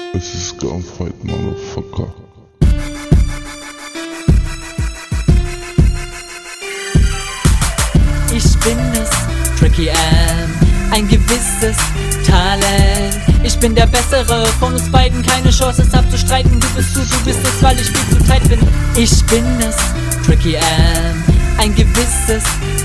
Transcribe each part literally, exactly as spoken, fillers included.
Es ist Gunfight, Motherfucker. Ich bin es, Tricky M, ein gewisses Talent. Ich bin der Bessere von uns beiden, keine Chance es abzustreiten. Du bist du, du bist es, weil ich viel zu tight bin. Ich bin es, Tricky M, ein gewisses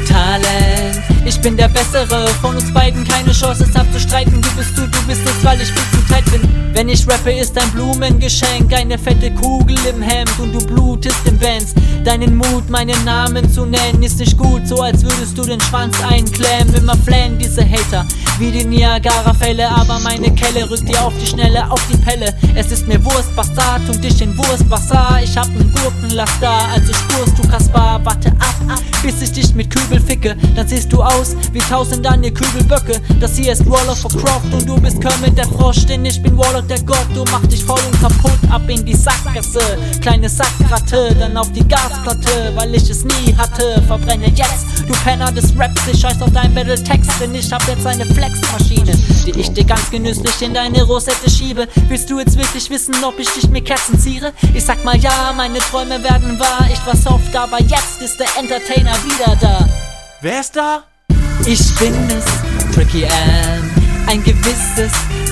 Talent. Ich bin der Bessere von uns beiden, keine Chance es abzustreiten. Du bist du, du bist es, weil ich viel zu tight bin. Wenn ich rappe, ist ein Blumengeschenk, eine fette Kugel im Hemd und du blutest im Benz. Deinen Mut, meinen Namen zu nennen, ist nicht gut, so als würdest du den Schwanz einklemmen. Immer flennen diese Hater, wie die Niagara-Fälle, aber meine Kelle rückt dir auf die Schnelle, auf die Pelle. Es ist mir Wurst, Bastard, und dich in Wurstwasser. Ich hab nen Gurkenlass da, also spurst du Kaspar. Warte ab, ab, bis ich dich mit Kübel ficke, dann siehst du aus wie tausend an ihr Kübelböcke. Das hier ist Warlock of Croft und du bist Kermit der Frosch, denn ich bin Warlock der Gott. Du mach dich voll und kaputt, ab in die Sackgasse, kleine Sackratte, dann auf die Gasplatte, weil ich es nie hatte. Verbrenne jetzt, du Penner des Raps, ich scheiß auf dein Battle-Text, denn ich hab jetzt eine Flexmaschine, die ich dir ganz genüsslich in deine Rosette schiebe. Willst du jetzt wirklich wissen, ob ich dich mit Kerzen ziere? Ich sag mal ja, meine Träume werden wahr. Ich war soft, aber jetzt ist der Entertainer wieder da. Wer ist da? Ich bin es, Tricky M, ein gewisses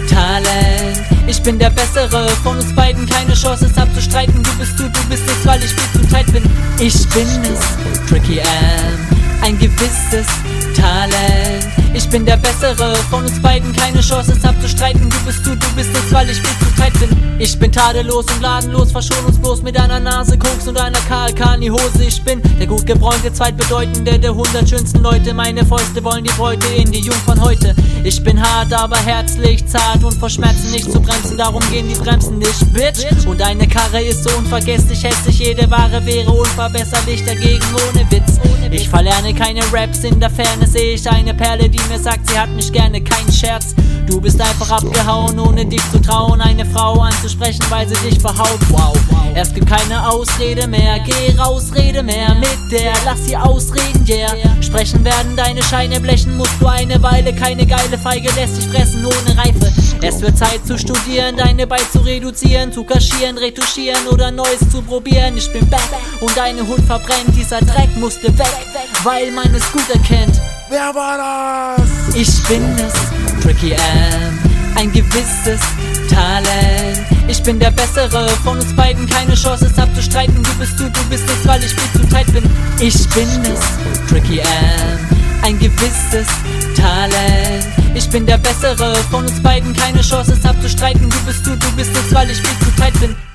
Talent. Ich bin der Bessere von uns beiden, keine Chance es abzustreiten. Du bist du, du bist es, weil ich viel zu tight bin. Ich bin es, Tricky M, ein gewisses Talent. Ich bin der Bessere von uns beiden, keine Chance es abzustreiten. Du bist du, du bist es, weil ich viel zu tight bin. Ich bin tadellos und ladenlos, verschon uns bloß mit einer Nase Koks und einer K L K in die Hose. Ich bin der gut gebräunte, zweitbedeutende der hundert schönsten Leute. Meine Fäuste wollen die Beute in die Jungfern heute. Ich bin hart, aber herzlich, zart und vor Schmerzen nicht zu bremsen. Darum gehen die Bremsen nicht, Bitch. Und deine Karre ist so unvergesslich hässlich, jede Ware wäre unverbesserlich dagegen ohne Witz. Ich verlerne keine Raps, in der Ferne sehe ich eine Perle, die mir sagt, sie hat mich gerne, kein Scherz. Du bist einfach abgehauen, ohne dich zu trauen, eine Frau anzusprechen, weil sie dich verhaut. Wow, es gibt keine Ausrede mehr, geh raus, rede mehr mit der, lass sie ausreden, yeah. Sprechen werden deine Scheine blechen, musst du eine Weile, keine geile Feige lässt dich fressen ohne Reife. Es wird Zeit zu studieren, deine Byte zu reduzieren, zu kaschieren, retuschieren oder Neues zu probieren. Ich bin back und deine Hut verbrennt, dieser Dreck musste weg, weil man es gut erkennt. Wer war das? Ich bin es, Tricky M, ein gewisses Talent. Ich bin der Bessere von uns beiden, keine Chance es abzustreiten. Du bist du, du bist es, weil ich viel zu tight bin. Ich bin es, Tricky M, ein gewisses Talent. Ich bin der Bessere von uns beiden, keine Chance es abzustreiten. Du bist du, du bist es, weil ich viel zu tight bin.